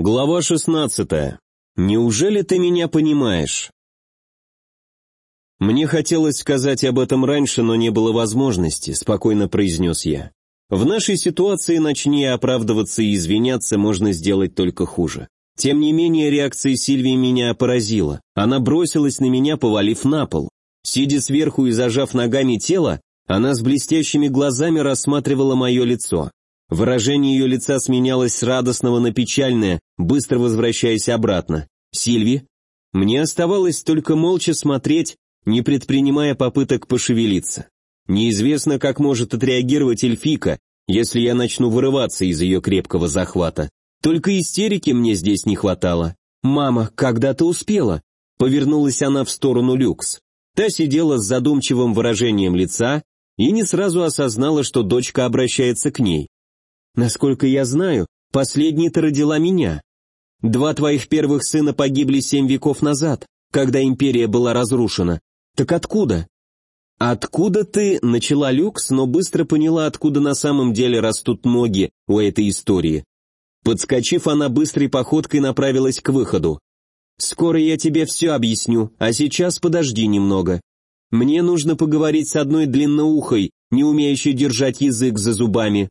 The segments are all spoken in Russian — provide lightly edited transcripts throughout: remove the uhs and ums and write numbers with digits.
Глава 16. Неужели ты меня понимаешь? Мне хотелось сказать об этом раньше, но не было возможности, спокойно произнес я. В нашей ситуации, начни оправдываться и извиняться, можно сделать только хуже. Тем не менее, реакция Сильвии меня поразила. Она бросилась на меня, повалив на пол. Сидя сверху и зажав ногами тело, она с блестящими глазами рассматривала мое лицо. Выражение ее лица сменялось с радостного на печальное, быстро возвращаясь обратно. «Сильви?» Мне оставалось только молча смотреть, не предпринимая попыток пошевелиться. Неизвестно, как может отреагировать эльфийка, если я начну вырываться из ее крепкого захвата. Только истерики мне здесь не хватало. «Мама, когда ты успела?» Повернулась она в сторону Люкс. Та сидела с задумчивым выражением лица и не сразу осознала, что дочка обращается к ней. «Насколько я знаю, последней ты родила меня. 2 твоих первых сына погибли 7 веков назад, когда империя была разрушена. Так откуда?» «Откуда ты?» — начала Люкс, но быстро поняла, откуда на самом деле растут ноги у этой истории. Подскочив, она быстрой походкой направилась к выходу. «Скоро я тебе все объясню, а сейчас подожди немного. Мне нужно поговорить с одной длинноухой, не умеющей держать язык за зубами».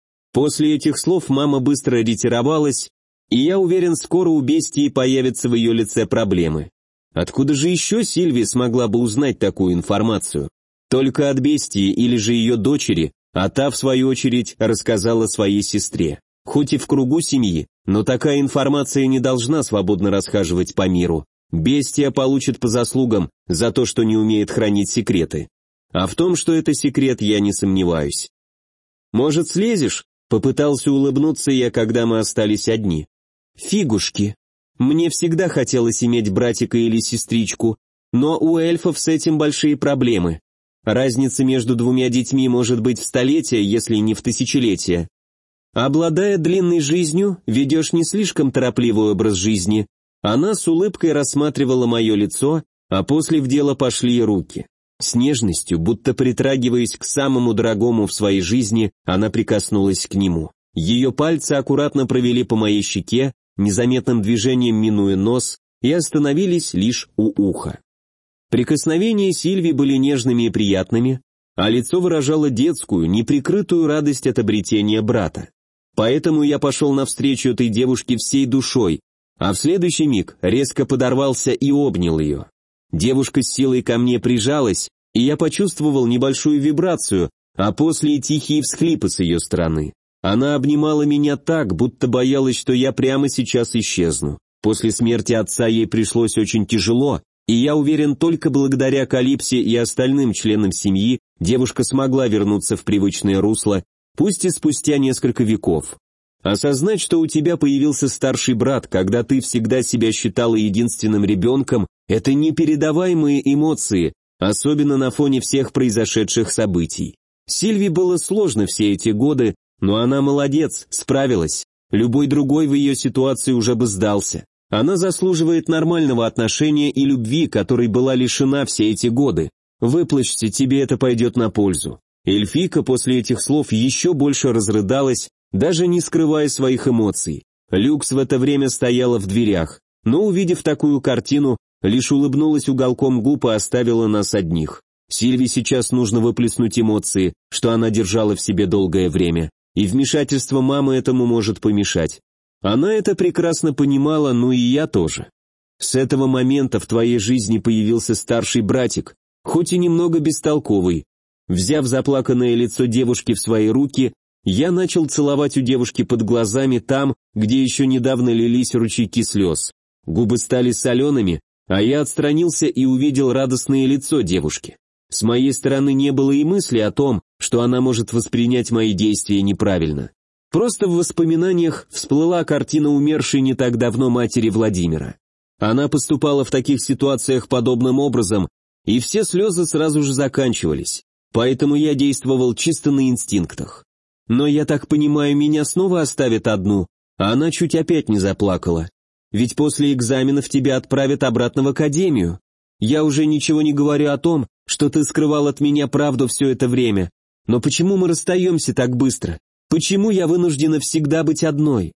После этих слов мама быстро ретировалась, и я уверен, скоро у бестии появятся в ее лице проблемы. Откуда же еще Сильви смогла бы узнать такую информацию? Только от бестии или же ее дочери, а та, в свою очередь, рассказала своей сестре. Хоть и в кругу семьи, но такая информация не должна свободно расхаживать по миру. Бестия получит по заслугам за то, что не умеет хранить секреты. А в том, что это секрет, я не сомневаюсь. «Может, слезешь?» Попытался улыбнуться я, когда мы остались одни. «Фигушки. Мне всегда хотелось иметь братика или сестричку, но у эльфов с этим большие проблемы. Разница между 2 детьми может быть в столетия, если не в тысячелетия. Обладая длинной жизнью, ведешь не слишком торопливый образ жизни». Она с улыбкой рассматривала мое лицо, а после в дело пошли и руки. С нежностью, будто притрагиваясь к самому дорогому в своей жизни, она прикоснулась к нему. Ее пальцы аккуратно провели по моей щеке, незаметным движением минуя нос, и остановились лишь у уха. Прикосновения Сильви были нежными и приятными, а лицо выражало детскую, неприкрытую радость от обретения брата. Поэтому я пошел навстречу этой девушке всей душой, а в следующий миг резко подорвался и обнял ее. Девушка с силой ко мне прижалась, и я почувствовал небольшую вибрацию, а после и тихие всхлипы с ее стороны. Она обнимала меня так, будто боялась, что я прямо сейчас исчезну. После смерти отца ей пришлось очень тяжело, и я уверен, только благодаря Калипсе и остальным членам семьи девушка смогла вернуться в привычное русло, пусть и спустя несколько веков. Осознать, что у тебя появился старший брат, когда ты всегда себя считала единственным ребенком, это непередаваемые эмоции, особенно на фоне всех произошедших событий. Сильви было сложно все эти годы, но она молодец, справилась. Любой другой в ее ситуации уже бы сдался. Она заслуживает нормального отношения и любви, которой была лишена все эти годы. Выплачьте, тебе это пойдет на пользу. Эльфийка после этих слов еще больше разрыдалась, даже не скрывая своих эмоций. Люкс в это время стояла в дверях, но, увидев такую картину, лишь улыбнулась уголком губ и оставила нас одних. Сильви сейчас нужно выплеснуть эмоции, что она держала в себе долгое время, и вмешательство мамы этому может помешать. Она это прекрасно понимала, ну и я тоже. С этого момента в твоей жизни появился старший братик, хоть и немного бестолковый. Взяв заплаканное лицо девушки в свои руки, я начал целовать у девушки под глазами там, где еще недавно лились ручейки слез. Губы стали солеными, а я отстранился и увидел радостное лицо девушки. С моей стороны не было и мысли о том, что она может воспринять мои действия неправильно. Просто в воспоминаниях всплыла картина умершей не так давно матери Владимира. Она поступала в таких ситуациях подобным образом, и все слезы сразу же заканчивались. Поэтому я действовал чисто на инстинктах. Но я так понимаю, меня снова оставят одну, а она чуть опять не заплакала. Ведь после экзаменов тебя отправят обратно в академию. Я уже ничего не говорю о том, что ты скрывал от меня правду все это время. Но почему мы расстаемся так быстро? Почему я вынуждена всегда быть одной?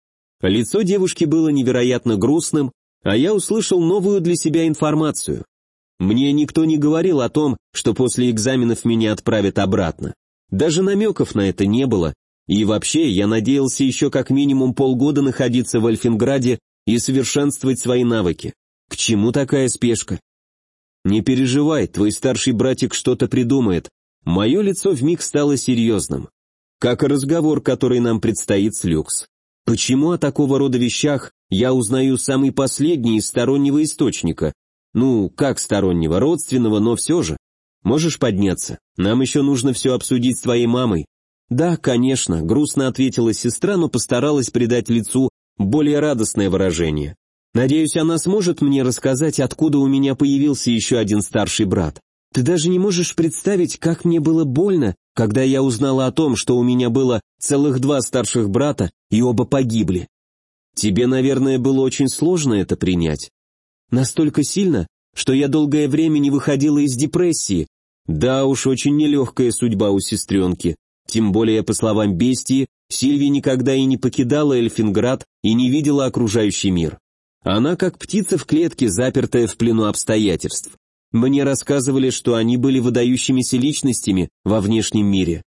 Лицо девушки было невероятно грустным, а я услышал новую для себя информацию. Мне никто не говорил о том, что после экзаменов меня отправят обратно. Даже намеков на это не было, и вообще я надеялся еще как минимум полгода находиться в Эльфинграде и совершенствовать свои навыки. К чему такая спешка? Не переживай, твой старший братик что-то придумает. Мое лицо вмиг стало серьезным. Как и разговор, который нам предстоит с Люкс. Почему о такого рода вещах я узнаю самый последний из стороннего источника? Ну, как стороннего, родственного, но все же. Можешь подняться? Нам еще нужно все обсудить с твоей мамой. Да, конечно, грустно ответила сестра, но постаралась придать лицу более радостное выражение. Надеюсь, она сможет мне рассказать, откуда у меня появился еще один старший брат. Ты даже не можешь представить, как мне было больно, когда я узнала о том, что у меня было целых 2 старших брата, и оба погибли. Тебе, наверное, было очень сложно это принять. Настолько сильно, что я долгое время не выходила из депрессии. Да уж, очень нелегкая судьба у сестренки. Тем более, по словам Бестии, Сильви никогда и не покидала Эльфинград и не видела окружающий мир. Она как птица в клетке, запертая в плену обстоятельств. Мне рассказывали, что они были выдающимися личностями во внешнем мире.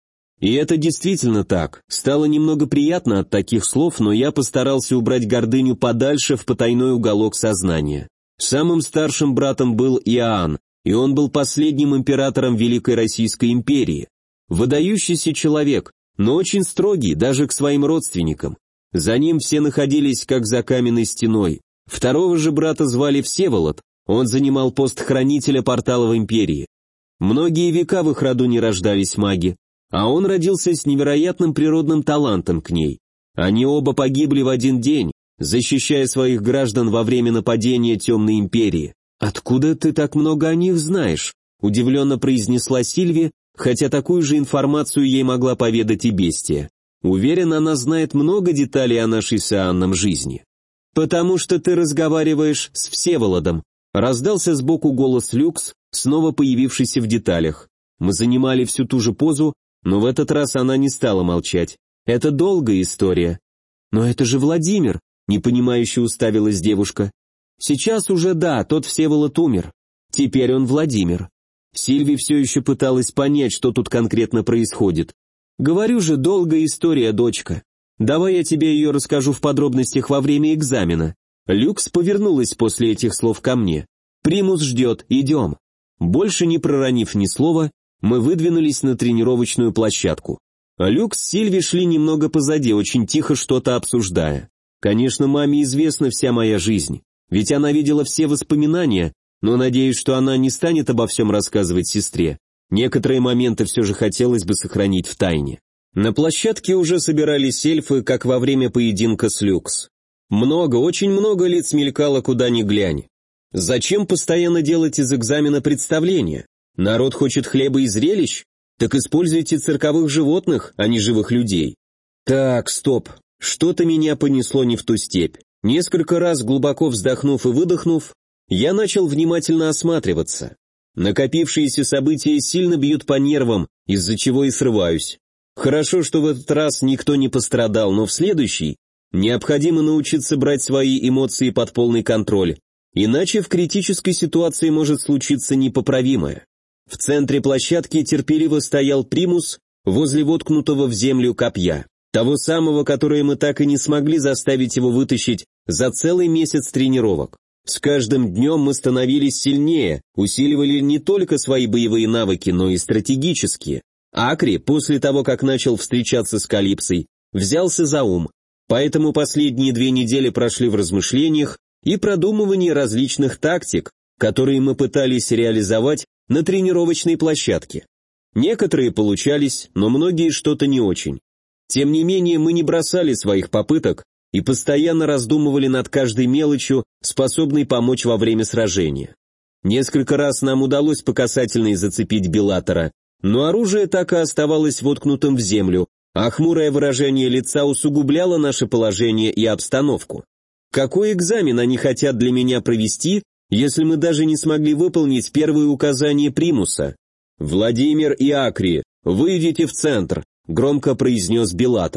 И это действительно так. Стало немного приятно от таких слов, но я постарался убрать гордыню подальше в потайной уголок сознания. Самым старшим братом был Иоанн, и он был последним императором Великой Российской империи. Выдающийся человек, но очень строгий даже к своим родственникам. За ним все находились как за каменной стеной. Второго же брата звали Всеволод, он занимал пост хранителя портала в империи. Многие века в их роду не рождались маги, а он родился с невероятным природным талантом к ней. Они оба погибли в один день, защищая своих граждан во время нападения Темной империи. «Откуда ты так много о них знаешь?» – удивленно произнесла Сильви, хотя такую же информацию ей могла поведать и Бестия. Уверен, она знает много деталей о нашей с Иоанном жизни. «Потому что ты разговариваешь с Всеволодом», — раздался сбоку голос Люкс, снова появившийся в деталях. Мы занимали всю ту же позу, но в этот раз она не стала молчать. «Это долгая история». «Но это же Владимир», — непонимающе уставилась девушка. «Сейчас уже да, тот Всеволод умер. Теперь он Владимир». Сильви все еще пыталась понять, что тут конкретно происходит. «Говорю же, долгая история, дочка. Давай я тебе ее расскажу в подробностях во время экзамена». Люкс повернулась после этих слов ко мне. «Примус ждет, идем». Больше не проронив ни слова, мы выдвинулись на тренировочную площадку. Люкс с Сильви шли немного позади, очень тихо что-то обсуждая. Конечно, маме известна вся моя жизнь, ведь она видела все воспоминания, но надеюсь, что она не станет обо всем рассказывать сестре. Некоторые моменты все же хотелось бы сохранить в тайне. На площадке уже собирались эльфы, как во время поединка с Люкс. Много, очень много лиц мелькало куда ни глянь. Зачем постоянно делать из экзамена представления? Народ хочет хлеба и зрелищ? Так используйте цирковых животных, а не живых людей. Так, стоп. Что-то меня понесло не в ту степь. Несколько раз глубоко вздохнув и выдохнув, я начал внимательно осматриваться. Накопившиеся события сильно бьют по нервам, из-за чего и срываюсь. Хорошо, что в этот раз никто не пострадал, но в следующий необходимо научиться брать свои эмоции под полный контроль, иначе в критической ситуации может случиться непоправимое. В центре площадки терпеливо стоял Примус возле воткнутого в землю копья, того самого, которое мы так и не смогли заставить его вытащить за целый месяц тренировок. С каждым днем мы становились сильнее, усиливали не только свои боевые навыки, но и стратегические. Акри, после того, как начал встречаться с Калипсой, взялся за ум, поэтому последние 2 недели прошли в размышлениях и продумывании различных тактик, которые мы пытались реализовать на тренировочной площадке. Некоторые получались, но многие что-то не очень. Тем не менее, мы не бросали своих попыток и постоянно раздумывали над каждой мелочью, способной помочь во время сражения. Несколько раз нам удалось по касательной зацепить Беллатора, но оружие так и оставалось воткнутым в землю, а хмурое выражение лица усугубляло наше положение и обстановку. Какой экзамен они хотят для меня провести, если мы даже не смогли выполнить первые указания Примуса? «Владимир и Акри, выйдите в центр», — громко произнес Беллатор.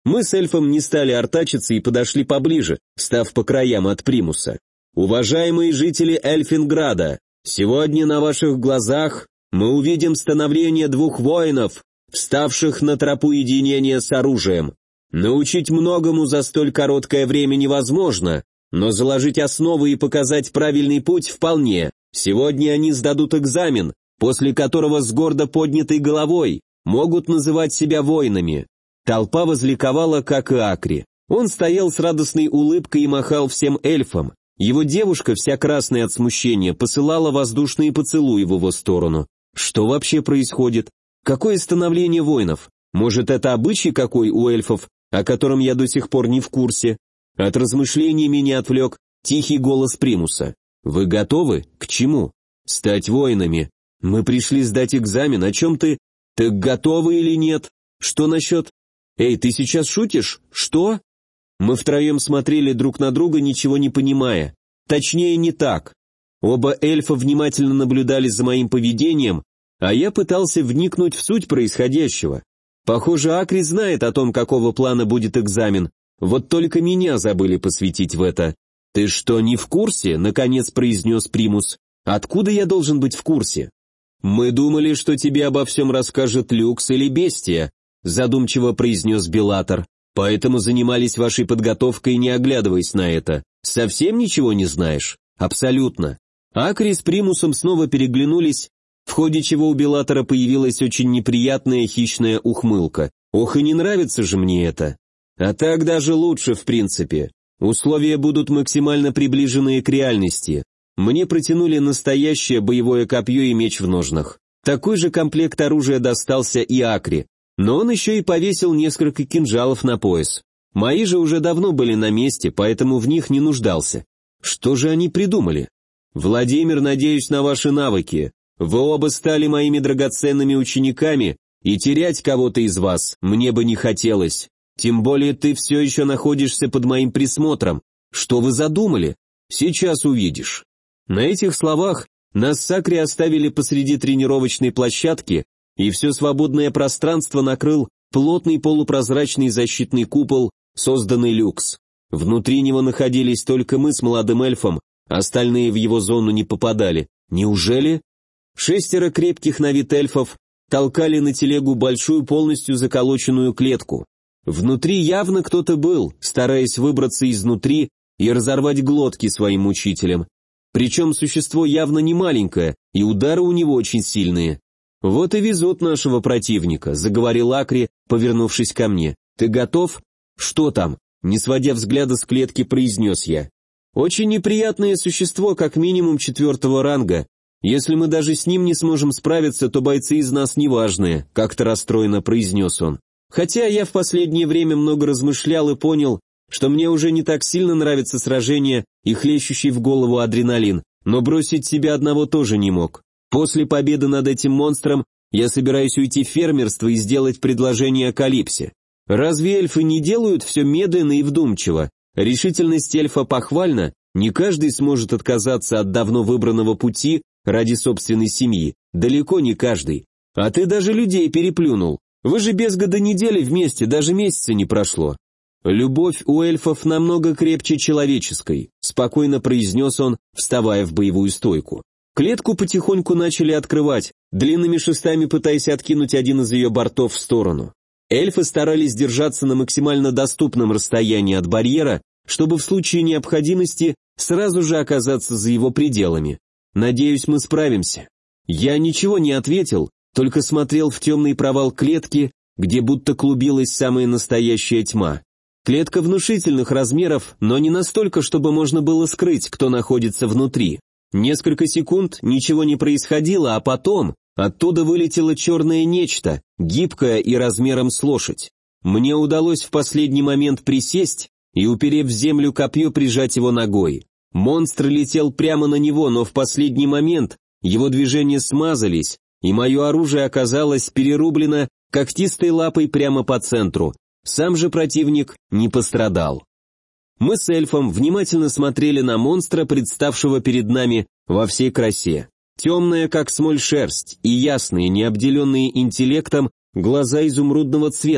Мы с эльфом не стали артачиться и подошли поближе, став по краям от примуса. «Уважаемые жители Эльфинграда, сегодня на ваших глазах мы увидим становление двух воинов, вставших на тропу единения с оружием. Научить многому за столь короткое время невозможно, но заложить основы и показать правильный путь вполне. Сегодня они сдадут экзамен, после которого с гордо поднятой головой могут называть себя воинами». Толпа возликовала, как и Акри. Он стоял с радостной улыбкой и махал всем эльфам. Его девушка, вся красная от смущения, посылала воздушные поцелуи в его сторону. Что вообще происходит? Какое становление воинов? Может, это обычай какой у эльфов, о котором я до сих пор не в курсе? От размышлений меня отвлек тихий голос примуса. «Вы готовы? К чему?» «Стать воинами. Мы пришли сдать экзамен, о чем ты? Так готовы или нет? Что насчет...» «Эй, ты сейчас шутишь? Что?» Мы втроем смотрели друг на друга, ничего не понимая. Точнее, не так. Оба эльфа внимательно наблюдали за моим поведением, а я пытался вникнуть в суть происходящего. Похоже, Акри знает о том, какого плана будет экзамен, вот только меня забыли посвятить в это. «Ты что, не в курсе?» — наконец произнес примус. «Откуда я должен быть в курсе?» «Мы думали, что тебе обо всем расскажет Люкс или Бестия», — задумчиво произнес Белатор. «Поэтому занимались вашей подготовкой, не оглядываясь на это. Совсем ничего не знаешь?» «Абсолютно». Акри с примусом снова переглянулись, в ходе чего у Белатора появилась очень неприятная хищная ухмылка. «Ох, и не нравится же мне это». «А так даже лучше, в принципе. Условия будут максимально приближенные к реальности. Мне протянули настоящее боевое копье и меч в ножнах. Такой же комплект оружия достался и Акри, но он еще и повесил несколько кинжалов на пояс. Мои же уже давно были на месте, поэтому в них не нуждался. Что же они придумали? Владимир, надеюсь на ваши навыки. Вы оба стали моими драгоценными учениками, и терять кого-то из вас мне бы не хотелось. Тем более ты все еще находишься под моим присмотром. Что вы задумали? Сейчас увидишь». На этих словах нас с Акри оставили посреди тренировочной площадки, и все свободное пространство накрыл плотный полупрозрачный защитный купол, созданный Люкс. Внутри него находились только мы с молодым эльфом, остальные в его зону не попадали. Неужели? 6 крепких на вид эльфов толкали на телегу большую полностью заколоченную клетку. Внутри явно кто-то был, стараясь выбраться изнутри и разорвать глотки своим мучителям. Причем существо явно не маленькое, и удары у него очень сильные. «Вот и везут нашего противника», — заговорил Акри, повернувшись ко мне. «Ты готов?» «Что там?» — не сводя взгляда с клетки, произнес я. «Очень неприятное существо, как минимум 4-го ранга. Если мы даже с ним не сможем справиться, то бойцы из нас неважные», — как-то расстроенно произнес он. Хотя я в последнее время много размышлял и понял, что мне уже не так сильно нравится сражение и хлещущий в голову адреналин, но бросить себя одного тоже не мог. После победы над этим монстром я собираюсь уйти в фермерство и сделать предложение Калипсе. Разве эльфы не делают все медленно и вдумчиво? Решительность эльфа похвальна, не каждый сможет отказаться от давно выбранного пути ради собственной семьи, далеко не каждый. А ты даже людей переплюнул. Вы же без года недели вместе, даже месяца не прошло. Любовь у эльфов намного крепче человеческой, спокойно произнес он, вставая в боевую стойку. Клетку потихоньку начали открывать, длинными шестами пытаясь откинуть один из ее бортов в сторону. Эльфы старались держаться на максимально доступном расстоянии от барьера, чтобы в случае необходимости сразу же оказаться за его пределами. Надеюсь, мы справимся. Я ничего не ответил, только смотрел в темный провал клетки, где будто клубилась самая настоящая тьма. Клетка внушительных размеров, но не настолько, чтобы можно было скрыть, кто находится внутри. Несколько секунд ничего не происходило, а потом оттуда вылетело черное нечто, гибкое и размером с лошадь. Мне удалось в последний момент присесть и, уперев в землю копье, прижать его ногой. Монстр летел прямо на него, но в последний момент его движения смазались, и мое оружие оказалось перерублено когтистой лапой прямо по центру. Сам же противник не пострадал. Мы с эльфом внимательно смотрели на монстра, представшего перед нами во всей красе. Темная, как смоль, шерсть, и ясные, не обделенные интеллектом, глаза изумрудного цвета.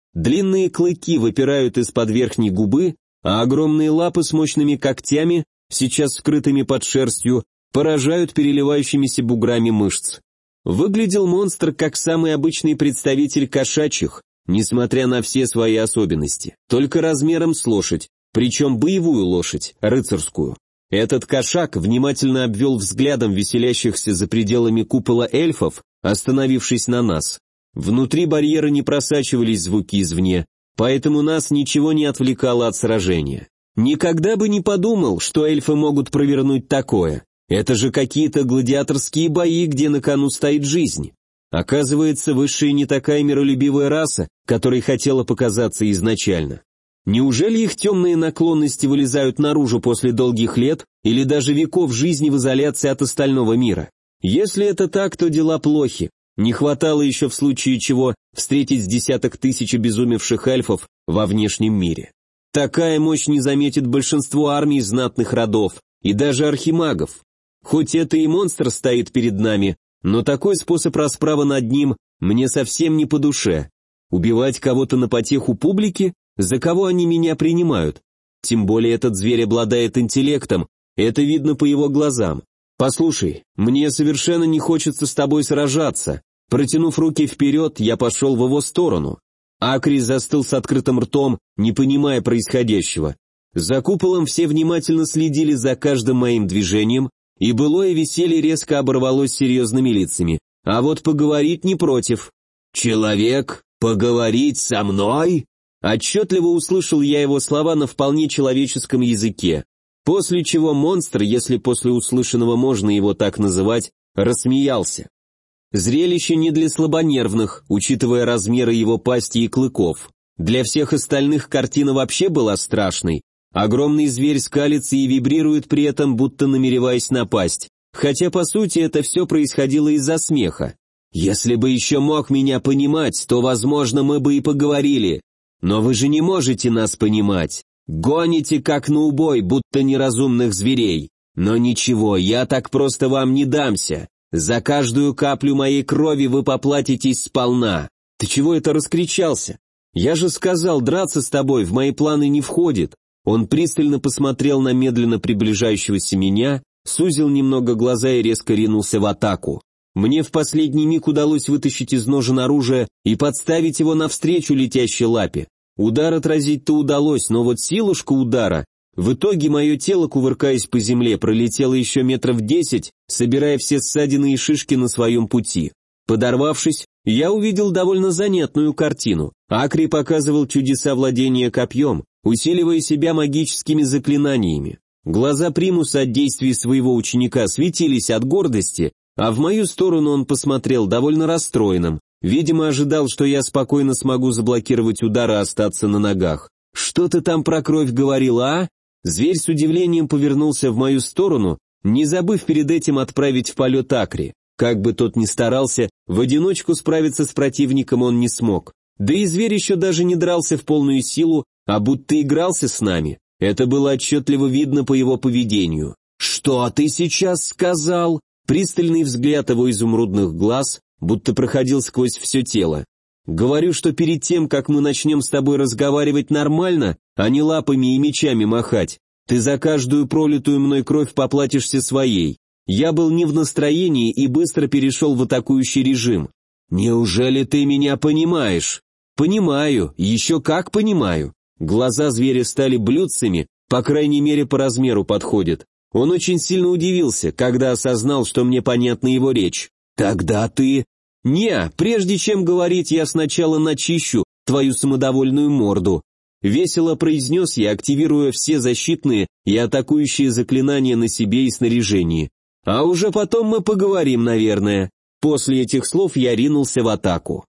Длинные клыки выпирают из-под верхней губы, а огромные лапы с мощными когтями, сейчас скрытыми под шерстью, поражают переливающимися буграми мышц. Выглядел монстр как самый обычный представитель кошачьих, несмотря на все свои особенности, только размером с лошадь, причем боевую лошадь, рыцарскую. Этот кошак внимательно обвел взглядом веселящихся за пределами купола эльфов, остановившись на нас. Внутри барьера не просачивались звуки извне, поэтому нас ничего не отвлекало от сражения. Никогда бы не подумал, что эльфы могут провернуть такое. Это же какие-то гладиаторские бои, где на кону стоит жизнь. Оказывается, высшая не такая миролюбивая раса, которой хотела показаться изначально. Неужели их темные наклонности вылезают наружу после долгих лет или даже веков жизни в изоляции от остального мира? Если это так, то дела плохи. Не хватало еще в случае чего встретить с десяток тысяч обезумевших эльфов во внешнем мире. Такая мощь не заметит большинство армий знатных родов и даже архимагов. Хоть это и монстр стоит перед нами, но такой способ расправы над ним мне совсем не по душе. Убивать кого-то на потеху публики? За кого они меня принимают? Тем более этот зверь обладает интеллектом, это видно по его глазам. «Послушай, мне совершенно не хочется с тобой сражаться». Протянув руки вперед, я пошел в его сторону. Акри застыл с открытым ртом, не понимая происходящего. За куполом все внимательно следили за каждым моим движением, и былое веселье резко оборвалось серьезными лицами. А вот поговорить не против. «Человек, поговорить со мной?» Отчетливо услышал я его слова на вполне человеческом языке. После чего монстр, если после услышанного можно его так называть, рассмеялся. Зрелище не для слабонервных, учитывая размеры его пасти и клыков. Для всех остальных картина вообще была страшной. Огромный зверь скалится и вибрирует при этом, будто намереваясь напасть. Хотя, по сути, это все происходило из-за смеха. «Если бы еще мог меня понимать, то, возможно, мы бы и поговорили. Но вы же не можете нас понимать. Гоните как на убой, будто неразумных зверей. Но ничего, я так просто вам не дамся. За каждую каплю моей крови вы поплатитесь сполна». «Ты чего это раскричался? Я же сказал, драться с тобой в мои планы не входит». Он пристально посмотрел на медленно приближающегося меня, сузил немного глаза и резко ринулся в атаку. Мне в последний миг удалось вытащить из ножен оружие и подставить его навстречу летящей лапе. Удар отразить-то удалось, но вот силушка удара. В итоге мое тело, кувыркаясь по земле, пролетело еще метров 10, собирая все ссадины и шишки на своем пути. Подорвавшись, я увидел довольно занятную картину. Акри показывал чудеса владения копьем, усиливая себя магическими заклинаниями. Глаза Примуса от действий своего ученика светились от гордости, а в мою сторону он посмотрел довольно расстроенным. Видимо, ожидал, что я спокойно смогу заблокировать удар и остаться на ногах. «Что ты там про кровь говорила, а?» Зверь с удивлением повернулся в мою сторону, не забыв перед этим отправить в полет Акри. Как бы тот ни старался, в одиночку справиться с противником он не смог. Да и зверь еще даже не дрался в полную силу, а будто игрался с нами. Это было отчетливо видно по его поведению. «Что ты сейчас сказал?» Пристальный взгляд его изумрудных глаз будто проходил сквозь все тело. «Говорю, что перед тем, как мы начнем с тобой разговаривать нормально, а не лапами и мечами махать, ты за каждую пролитую мной кровь поплатишься своей. Я был не в настроении и быстро перешел в атакующий режим. Неужели ты меня понимаешь?» «Понимаю, еще как понимаю». Глаза зверя стали блюдцами, по крайней мере по размеру подходят. Он очень сильно удивился, когда осознал, что мне понятна его речь. «Тогда ты...» «Не, прежде чем говорить, я сначала начищу твою самодовольную морду», весело произнес я, активируя все защитные и атакующие заклинания на себе и снаряжении. «А уже потом мы поговорим, наверное». После этих слов я ринулся в атаку.